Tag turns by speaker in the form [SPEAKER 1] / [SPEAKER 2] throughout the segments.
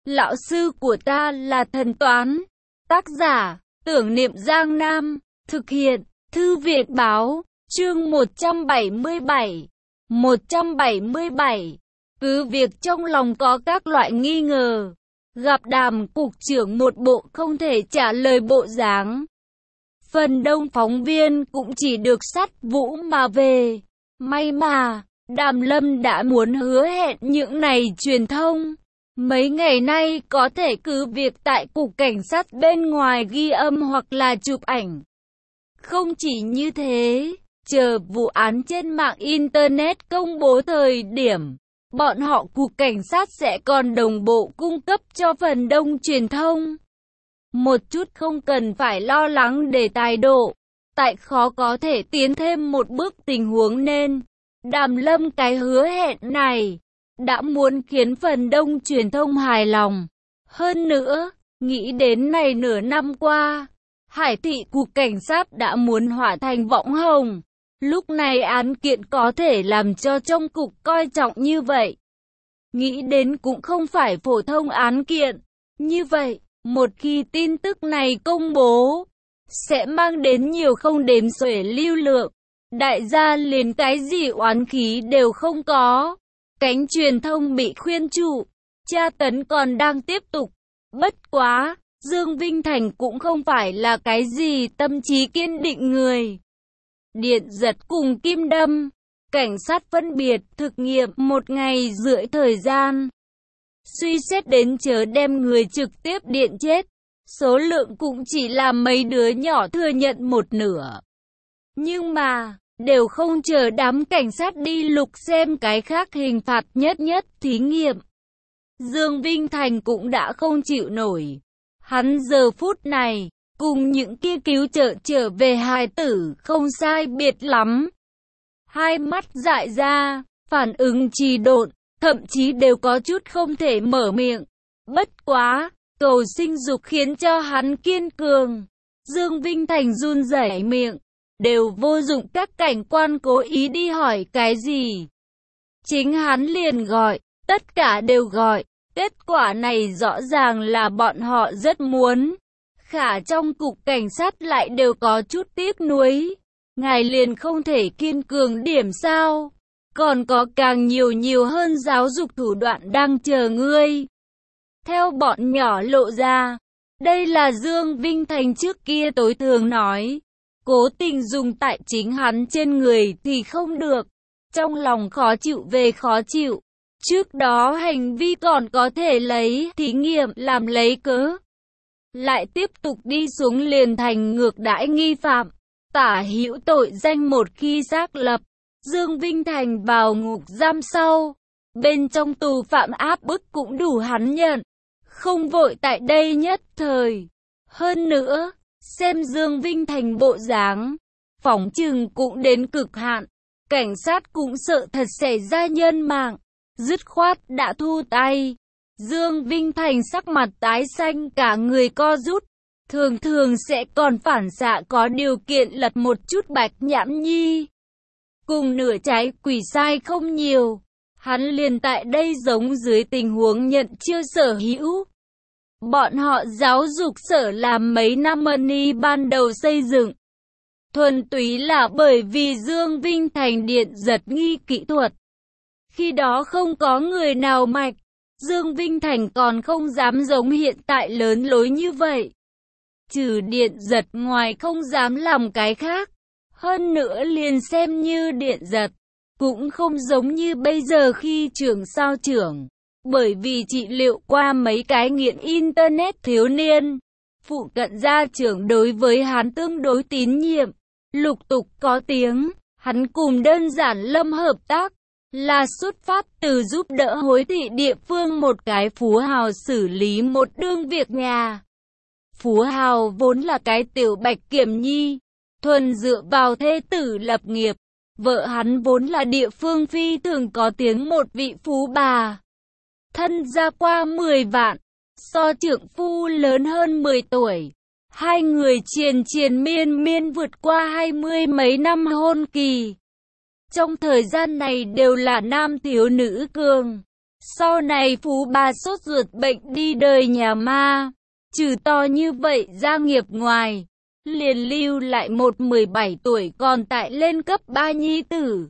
[SPEAKER 1] Lão sư của ta là thần toán. Tác giả, Tưởng Niệm Giang Nam. Thực hiện, Thư viện báo, chương 177. 177. Cứ việc trong lòng có các loại nghi ngờ, gặp Đàm cục trưởng một bộ không thể trả lời bộ dáng. Phần đông phóng viên cũng chỉ được sát vũ mà về. May mà, Đàm Lâm đã muốn hứa hẹn những này truyền thông. Mấy ngày nay có thể cứ việc tại cục cảnh sát bên ngoài ghi âm hoặc là chụp ảnh. Không chỉ như thế, chờ vụ án trên mạng Internet công bố thời điểm, bọn họ cục cảnh sát sẽ còn đồng bộ cung cấp cho phần đông truyền thông. Một chút không cần phải lo lắng để tài độ, tại khó có thể tiến thêm một bước tình huống nên, Đàm Lâm cái hứa hẹn này đã muốn khiến phần đông truyền thông hài lòng. Hơn nữa, nghĩ đến này nửa năm qua, Hải thị cục cảnh sát đã muốn hóa thành võng hồng. Lúc này án kiện có thể làm cho trong cục coi trọng như vậy. Nghĩ đến cũng không phải phổ thông án kiện. Như vậy, một khi tin tức này công bố, sẽ mang đến nhiều không đếm xuể lưu lượng. Đại gia liền cái gì oán khí đều không có. Cánh truyền thông bị khuyên trụ, tra tấn còn đang tiếp tục. Bất quá, Dương Vinh Thành cũng không phải là cái gì tâm trí kiên định người. Điện giật cùng kim đâm, cảnh sát phân biệt thực nghiệm 1 ngày rưỡi thời gian. Suy xét đến chớ đem người trực tiếp điện chết, số lượng cũng chỉ là mấy đứa nhỏ thừa nhận một nửa. Nhưng mà, đều không chờ đám cảnh sát đi lục xem cái khác hình phạt nhất thí nghiệm. Dương Vinh Thành cũng đã không chịu nổi. Hắn giờ phút này, cùng những kia cứu trợ trở về hài tử không sai biệt lắm. Hai mắt dại ra, phản ứng trì độn, thậm chí đều có chút không thể mở miệng. Bất quá, cầu sinh dục khiến cho hắn kiên cường. Dương Vinh Thành run rẩy miệng, đều vô dụng các cảnh quan cố ý đi hỏi cái gì. Chính hắn liền gọi, tất cả đều gọi. Kết quả này rõ ràng là bọn họ rất muốn. Khả trong cục cảnh sát lại đều có chút tiếc nuối. Ngài liền không thể kiên cường điểm sao? Còn có càng nhiều hơn giáo dục thủ đoạn đang chờ ngươi. Theo bọn nhỏ lộ ra, đây là Dương Vinh Thành trước kia tối thường nói. Cố tình dùng tại chính hắn trên người thì không được. Trong lòng khó chịu về khó chịu. Trước đó hành vi còn có thể lấy thí nghiệm làm lấy cớ. Lại tiếp tục đi xuống liền thành ngược đãi nghi phạm. Tả hữu tội danh một khi xác lập. Dương Vinh Thành vào ngục giam sau. Bên trong tù phạm áp bức cũng đủ hắn nhận. Không vội tại đây nhất thời. Hơn nữa, xem Dương Vinh Thành bộ dáng, phỏng chừng cũng đến cực hạn. Cảnh sát cũng sợ thật xảy ra nhân mạng. Dứt khoát đã thu tay. Dương Vinh Thành sắc mặt tái xanh cả người co rút. Thường sẽ còn phản xạ có điều kiện lật một chút bạch nhãn nhi. Cùng nửa trái quỷ sai không nhiều. Hắn liền tại đây giống dưới tình huống nhận chưa sở hữu. Bọn họ giáo dục sở làm mấy năm money ban đầu xây dựng. Thuần túy là bởi vì Dương Vinh Thành điện giật nghi kỹ thuật. Khi đó không có người nào mạch, Dương Vinh Thành còn không dám giống hiện tại lớn lối như vậy. Trừ điện giật ngoài không dám làm cái khác. Hơn nữa liền xem như điện giật, cũng không giống như bây giờ khi trưởng sao trưởng. Bởi vì trị liệu qua mấy cái nghiện Internet thiếu niên, phụ cận gia trưởng đối với hắn tương đối tín nhiệm, lục tục có tiếng, hắn cùng đơn giản Lâm hợp tác. Là xuất phát từ giúp đỡ hối thị địa phương một cái phú hào xử lý một đương việc nhà. Phú hào vốn là cái tiểu bạch kiểm nhi, thuần dựa vào thê tử lập nghiệp. Vợ hắn vốn là địa phương phi thường có tiếng một vị phú bà. Thân gia qua 10 vạn, so trượng phu lớn hơn 10 tuổi. Hai người triền miên vượt qua 20 mấy năm hôn kỳ. Trong thời gian này đều là nam thiếu nữ cường. Sau này Phú bà sốt ruột bệnh đi đời nhà ma, trừ to như vậy gia nghiệp ngoài, liền lưu lại một 17 tuổi còn tại lên cấp 3 nhi tử.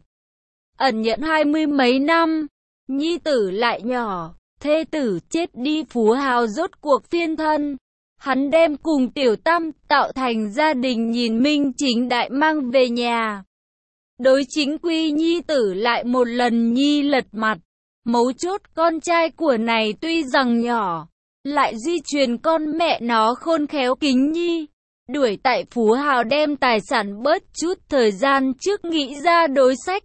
[SPEAKER 1] Ẩn nhẫn 20 mấy năm, nhi tử lại nhỏ, thê tử chết đi Phú Hào rốt cuộc phiên thân. Hắn đem cùng Tiểu Tam tạo thành gia đình nhìn minh chính đại mang về nhà. Đối chính quy nhi tử lại một lần nhi lật mặt. Mấu chốt con trai của này tuy rằng nhỏ, lại di truyền con mẹ nó khôn khéo kính nhi. Đuổi tại Phú Hào đem tài sản bớt chút thời gian trước nghĩ ra đối sách.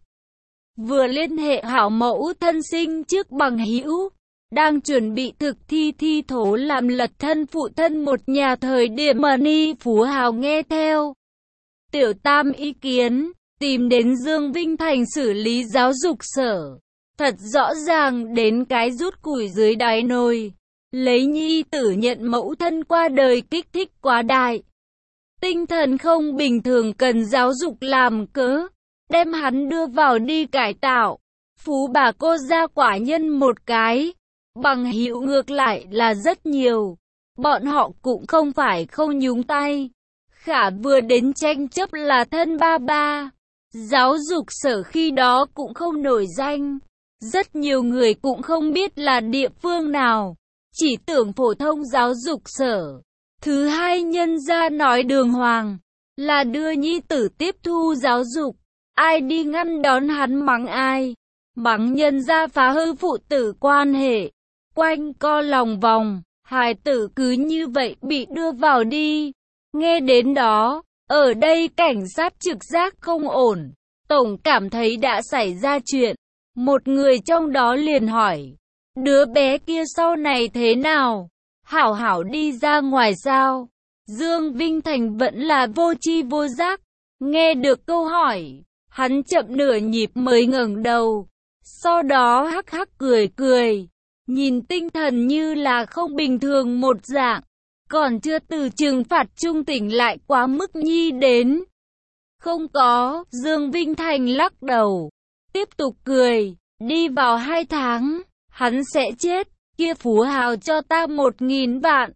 [SPEAKER 1] Vừa liên hệ hảo mẫu thân sinh trước bằng hữu, đang chuẩn bị thực thi thố làm lật thân phụ thân một nhà thời điểm mà Ni Phú Hào nghe theo Tiểu Tam ý kiến, tìm đến Dương Vinh Thành xử lý giáo dục sở. Thật rõ ràng đến cái rút củi dưới đáy nồi. Lấy nhi tử nhận mẫu thân qua đời kích thích quá đại. Tinh thần không bình thường cần giáo dục làm cớ. Đem hắn đưa vào đi cải tạo. Phú bà cô ra quả nhân một cái. Bằng hữu ngược lại là rất nhiều. Bọn họ cũng không phải không nhúng tay. Khả vừa đến tranh chấp là thân ba ba. Giáo dục sở khi đó cũng không nổi danh. Rất nhiều người cũng không biết là địa phương nào. Chỉ tưởng phổ thông giáo dục sở. Thứ hai nhân ra nói đường hoàng. Là đưa nhi tử tiếp thu giáo dục. Ai đi ngăn đón hắn mắng ai. Mắng nhân ra phá hư phụ tử quan hệ. Quanh co lòng vòng. Hài tử cứ như vậy bị đưa vào đi. Nghe đến đó, ở đây cảnh sát trực giác không ổn. Tổng cảm thấy đã xảy ra chuyện. Một người trong đó liền hỏi. Đứa bé kia sau này thế nào? Hảo hảo đi ra ngoài sao? Dương Vinh Thành vẫn là vô tri vô giác. Nghe được câu hỏi, hắn chậm nửa nhịp mới ngẩng đầu. Sau đó hắc hắc cười cười. Nhìn tinh thần như là không bình thường một dạng. Còn chưa từ trừng phạt trung tỉnh lại quá mức nhi đến. Không có, Dương Vinh Thành lắc đầu. Tiếp tục cười, đi vào 2 tháng, hắn sẽ chết. Kia Phú Hào cho ta 1.000 vạn.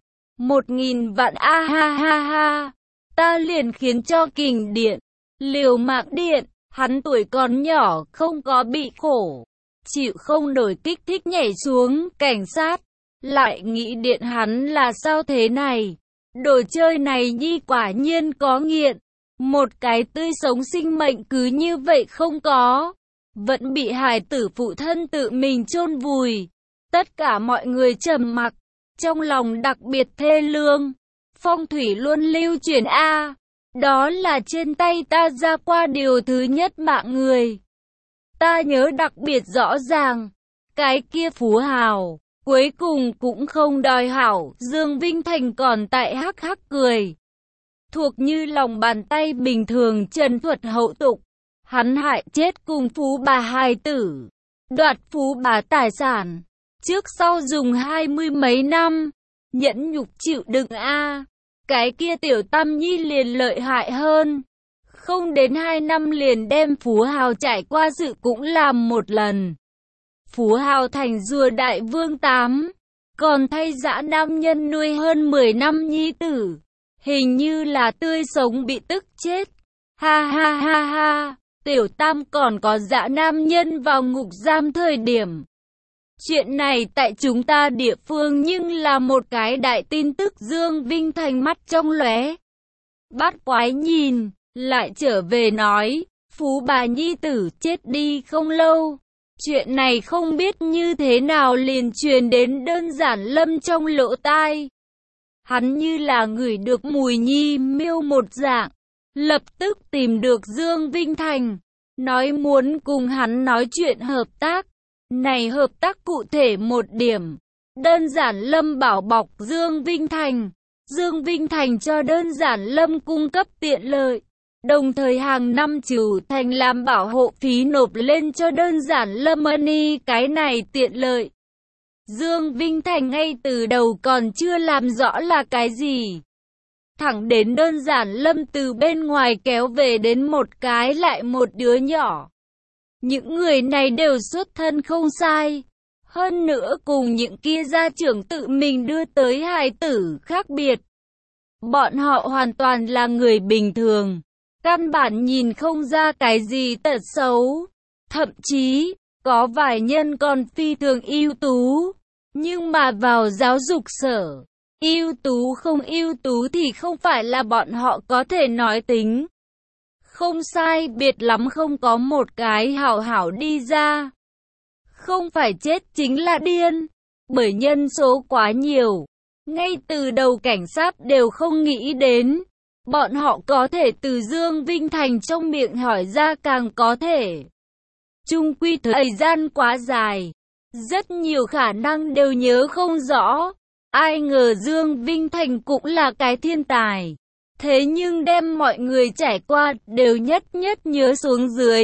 [SPEAKER 1] 1.000 vạn a ha ha ha. Ta liền khiến cho kình điện, liều mạng điện. Hắn tuổi còn nhỏ không có bị khổ. Chịu không nổi kích thích nhảy xuống. Cảnh sát lại nghĩ điện hắn là sao thế này. Đồ chơi này nhi quả nhiên có nghiện. Một cái tươi sống sinh mệnh cứ như vậy không có. Vẫn bị hài tử phụ thân tự mình chôn vùi. Tất cả mọi người trầm mặc. Trong lòng đặc biệt thê lương. Phong thủy luôn lưu truyền A. Đó là trên tay ta ra qua điều thứ nhất mạng người. Ta nhớ đặc biệt rõ ràng. Cái kia Phú Hào cuối cùng cũng không đòi hảo. Dương Vinh Thành còn tại hắc hắc cười. Thuộc như lòng bàn tay bình thường trần thuật hậu tục. Hắn hại chết cùng Phú bà hài tử. Đoạt Phú bà tài sản. Trước sau dùng 20 mấy năm. Nhẫn nhục chịu đựng a. Cái kia Tiểu Tam Nhi liền lợi hại hơn. Không đến 2 năm liền đem Phú Hào trải qua sự cũng làm một lần. Phú Hào thành rùa đại vương 8. Còn thay dã nam nhân nuôi hơn 10 năm nhi tử. Hình như là tươi sống bị tức chết. Ha ha ha ha. Tiểu Tam còn có dã nam nhân vào ngục giam thời điểm. Chuyện này tại chúng ta địa phương nhưng là một cái đại tin tức. Dương Vinh Thành mắt trong lóe. Bắt quái nhìn, lại trở về nói, Phú bà nhi tử chết đi không lâu. Chuyện này không biết như thế nào liền truyền đến đơn giản lâm trong lỗ tai. Hắn như là ngửi được mùi nhi miêu một dạng. Lập tức tìm được Dương Vinh Thành. Nói muốn cùng hắn nói chuyện hợp tác. Này hợp tác cụ thể một điểm. Đơn giản lâm bảo bọc Dương Vinh Thành. Dương Vinh Thành cho đơn giản lâm cung cấp tiện lợi. Đồng thời hàng năm Trừ Thành làm bảo hộ phí nộp lên cho đơn giản lâm money cái này tiện lợi. Dương Vinh Thành ngay từ đầu còn chưa làm rõ là cái gì. Thẳng đến đơn giản lâm từ bên ngoài kéo về đến một cái lại một đứa nhỏ. Những người này đều xuất thân không sai. Hơn nữa cùng những kia gia trưởng tự mình đưa tới hài tử khác biệt. Bọn họ hoàn toàn là người bình thường. Căn bản nhìn không ra cái gì tật xấu. Thậm chí, có vài nhân còn phi thường ưu tú. Nhưng mà vào giáo dục sở, ưu tú không ưu tú thì không phải là bọn họ có thể nói tính. Không sai biệt lắm không có một cái hảo hảo đi ra. Không phải chết chính là điên. Bởi nhân số quá nhiều. Ngay từ đầu cảnh sát đều không nghĩ đến. Bọn họ có thể từ Dương Vinh Thành trong miệng hỏi ra càng có thể. Chung quy thời gian quá dài. Rất nhiều khả năng đều nhớ không rõ. Ai ngờ Dương Vinh Thành cũng là cái thiên tài. Thế nhưng đem mọi người trải qua đều nhất nhất nhớ xuống dưới.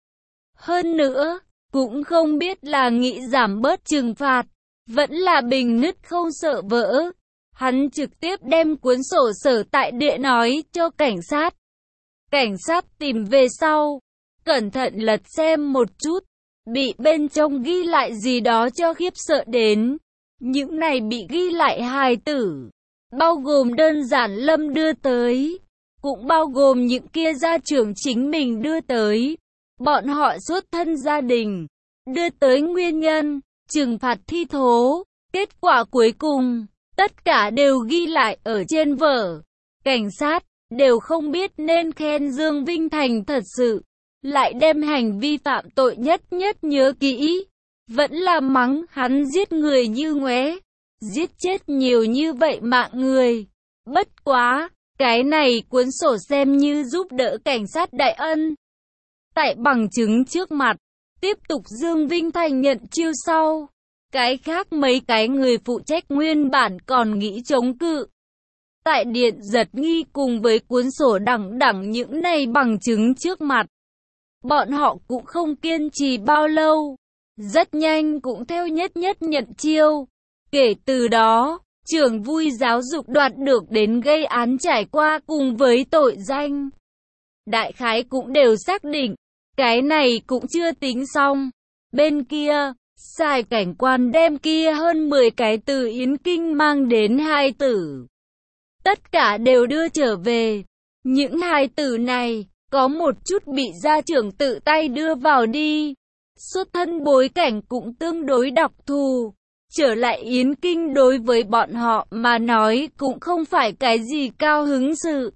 [SPEAKER 1] Hơn nữa, cũng không biết là nghĩ giảm bớt trừng phạt. Vẫn là bình nứt không sợ vỡ. Hắn trực tiếp đem cuốn sổ sở tại địa nói cho cảnh sát. Cảnh sát tìm về sau. Cẩn thận lật xem một chút. Bị bên trong ghi lại gì đó cho khiếp sợ đến. Những này bị ghi lại hài tử. Bao gồm đơn giản Lâm đưa tới. Cũng bao gồm những kia gia trưởng chính mình đưa tới. Bọn họ xuất thân gia đình. Đưa tới nguyên nhân, trừng phạt thi thố. Kết quả cuối cùng, tất cả đều ghi lại ở trên vở. Cảnh sát đều không biết nên khen Dương Vinh Thành thật sự. Lại đem hành vi phạm tội nhất nhất nhớ kỹ. Vẫn là mắng hắn giết người như ngoé. Giết chết nhiều như vậy mạng người. Bất quá, cái này cuốn sổ xem như giúp đỡ cảnh sát đại ân. Tại bằng chứng trước mặt, tiếp tục Dương Vinh Thành nhận chiêu sau. Cái khác mấy cái người phụ trách nguyên bản còn nghĩ chống cự. Tại điện giật nghi cùng với cuốn sổ đẳng những này bằng chứng trước mặt. Bọn họ cũng không kiên trì bao lâu. Rất nhanh cũng theo nhất nhất nhận chiêu. Kể từ đó, trường vui giáo dục đoạt được đến gây án trải qua cùng với tội danh. Đại khái cũng đều xác định. Cái này cũng chưa tính xong. Bên kia, Sài cảnh quan đem kia hơn 10 cái từ Yến Kinh mang đến hài tử. Tất cả đều đưa trở về. Những hài tử này, có một chút bị gia trưởng tự tay đưa vào đi. Xuất thân bối cảnh cũng tương đối đặc thù. Trở lại Yến Kinh đối với bọn họ mà nói cũng không phải cái gì cao hứng sự.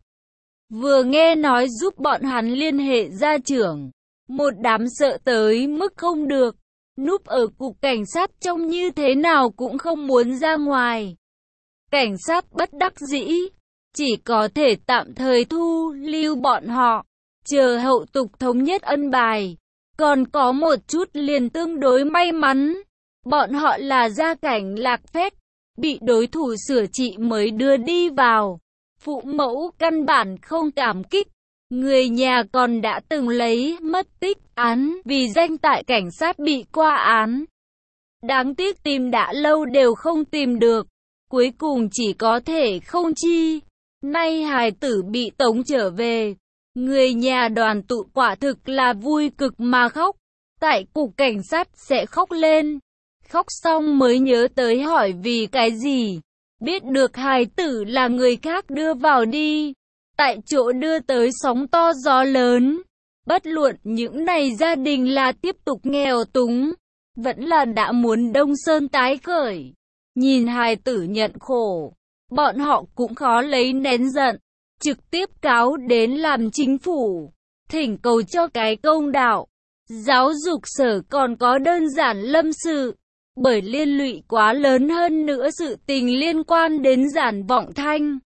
[SPEAKER 1] Vừa nghe nói giúp bọn hắn liên hệ gia trưởng. Một đám sợ tới mức không được. Núp ở cục cảnh sát trông như thế nào cũng không muốn ra ngoài. Cảnh sát bất đắc dĩ. Chỉ có thể tạm thời thu lưu bọn họ. Chờ hậu tục thống nhất ân bài. Còn có một chút liền tương đối may mắn. Bọn họ là gia cảnh lạc phép. Bị đối thủ sửa trị mới đưa đi vào. Phụ mẫu căn bản không cảm kích. Người nhà còn đã từng lấy mất tích án vì danh tại cảnh sát bị qua án. Đáng tiếc tìm đã lâu đều không tìm được. Cuối cùng chỉ có thể không chi. Nay hài tử bị tống trở về. Người nhà đoàn tụ quả thực là vui cực mà khóc. Tại cục cảnh sát sẽ khóc lên. Khóc xong mới nhớ tới hỏi vì cái gì. Biết được hài tử là người khác đưa vào đi. Tại chỗ đưa tới sóng to gió lớn. Bất luận những này gia đình là tiếp tục nghèo túng. Vẫn là đã muốn Đông Sơn tái khởi. Nhìn hài tử nhận khổ. Bọn họ cũng khó lấy nén giận. Trực tiếp cáo đến làm chính phủ. Thỉnh cầu cho cái công đạo. Giáo dục sở còn có đơn giản lâm sự. Bởi liên lụy quá lớn hơn nữa sự tình liên quan đến Giản Vọng Thanh.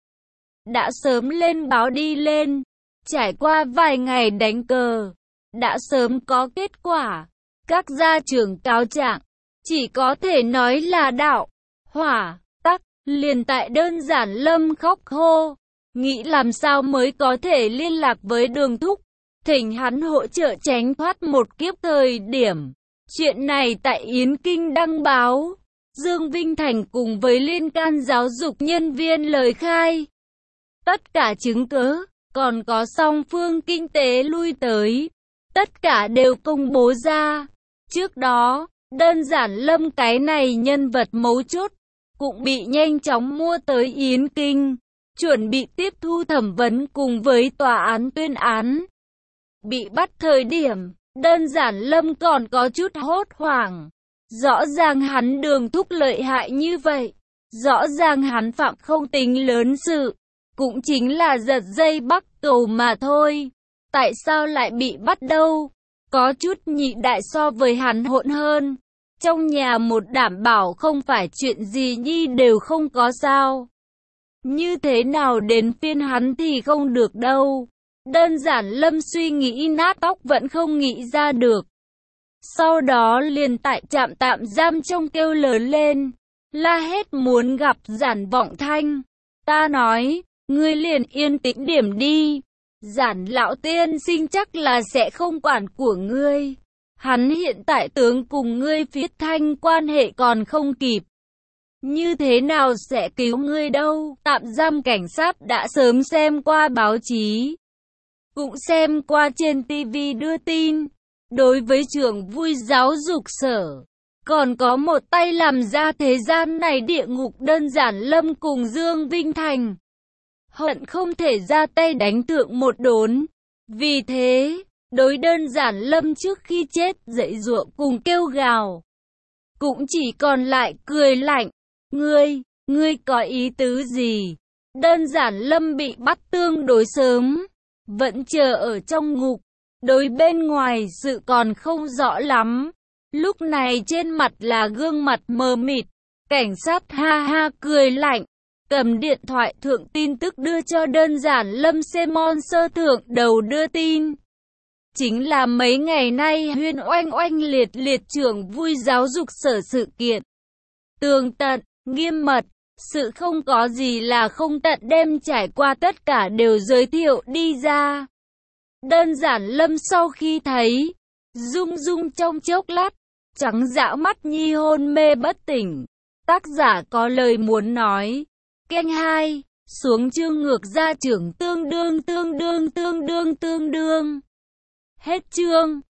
[SPEAKER 1] Đã sớm lên báo đi lên. Trải qua vài ngày đánh cờ. Đã sớm có kết quả. Các gia trưởng cáo trạng. Chỉ có thể nói là đạo. Hỏa, tắc, liền tại đơn giản lâm khóc hô. Nghĩ làm sao mới có thể liên lạc với Đường Thúc. Thỉnh hắn hỗ trợ tránh thoát một kiếp thời điểm. Chuyện này tại Yến Kinh đăng báo. Dương Vinh Thành cùng với liên can giáo dục nhân viên lời khai. Tất cả chứng cứ, còn có song phương kinh tế lui tới. Tất cả đều công bố ra. Trước đó, Đơn giản Lâm cái này nhân vật mấu chốt, cũng bị nhanh chóng mua tới Yến Kinh, chuẩn bị tiếp thu thẩm vấn cùng với tòa án tuyên án. Bị bắt thời điểm, đơn giản Lâm còn có chút hốt hoảng. Rõ ràng hắn Đường Thúc lợi hại như vậy, rõ ràng hắn phạm không tính lớn sự, cũng chính là giật dây Bắc Cầu mà thôi. Tại sao lại bị bắt đâu? Có chút nhị đại so với hắn hỗn hơn. Trong nhà một đảm bảo không phải chuyện gì nhi đều không có sao. Như thế nào đến phiên hắn thì không được đâu. Đơn giản Lâm suy nghĩ nát óc vẫn không nghĩ ra được. Sau đó liền tại trạm tạm giam trong kêu lớn lên, la hét muốn gặp Giản Vọng Thanh. Ta nói, ngươi liền yên tĩnh điểm đi. Giản lão tiên sinh chắc là sẽ không quản của ngươi. Hắn hiện tại tướng cùng ngươi Phiết Thanh quan hệ còn không kịp. Như thế nào sẽ cứu ngươi đâu? Tạm giam cảnh sát đã sớm xem qua báo chí, cũng xem qua trên TV đưa tin. Đối với trường vui giáo dục sở, còn có một tay làm ra thế gian này địa ngục đơn giản Lâm cùng Dương Vinh Thành. Hận không thể ra tay đánh thượng một đốn. Vì thế, đối đơn giản Lâm trước khi chết dậy giụa cùng kêu gào, cũng chỉ còn lại cười lạnh. Ngươi có ý tứ gì? Đơn giản Lâm bị bắt tương đối sớm, vẫn chờ ở trong ngục. Đối bên ngoài sự còn không rõ lắm. Lúc này trên mặt là gương mặt mờ mịt. Cảnh sát ha ha cười lạnh, cầm điện thoại thượng tin tức đưa cho đơn giản Lâm Semon sơ thượng đầu đưa tin. Chính là mấy ngày nay huyên oanh oanh liệt liệt trưởng vui giáo dục sở sự kiện. Tường tận, nghiêm mật, sự không có gì là không tận đem trải qua tất cả đều giới thiệu đi ra. Đơn giản Lâm sau khi thấy, rung rung trong chốc lát, trắng dã mắt nhi hôn mê bất tỉnh. Tác giả có lời muốn nói. Kênh 2, xuống chương ngược ra trưởng tương đương. Hết chương.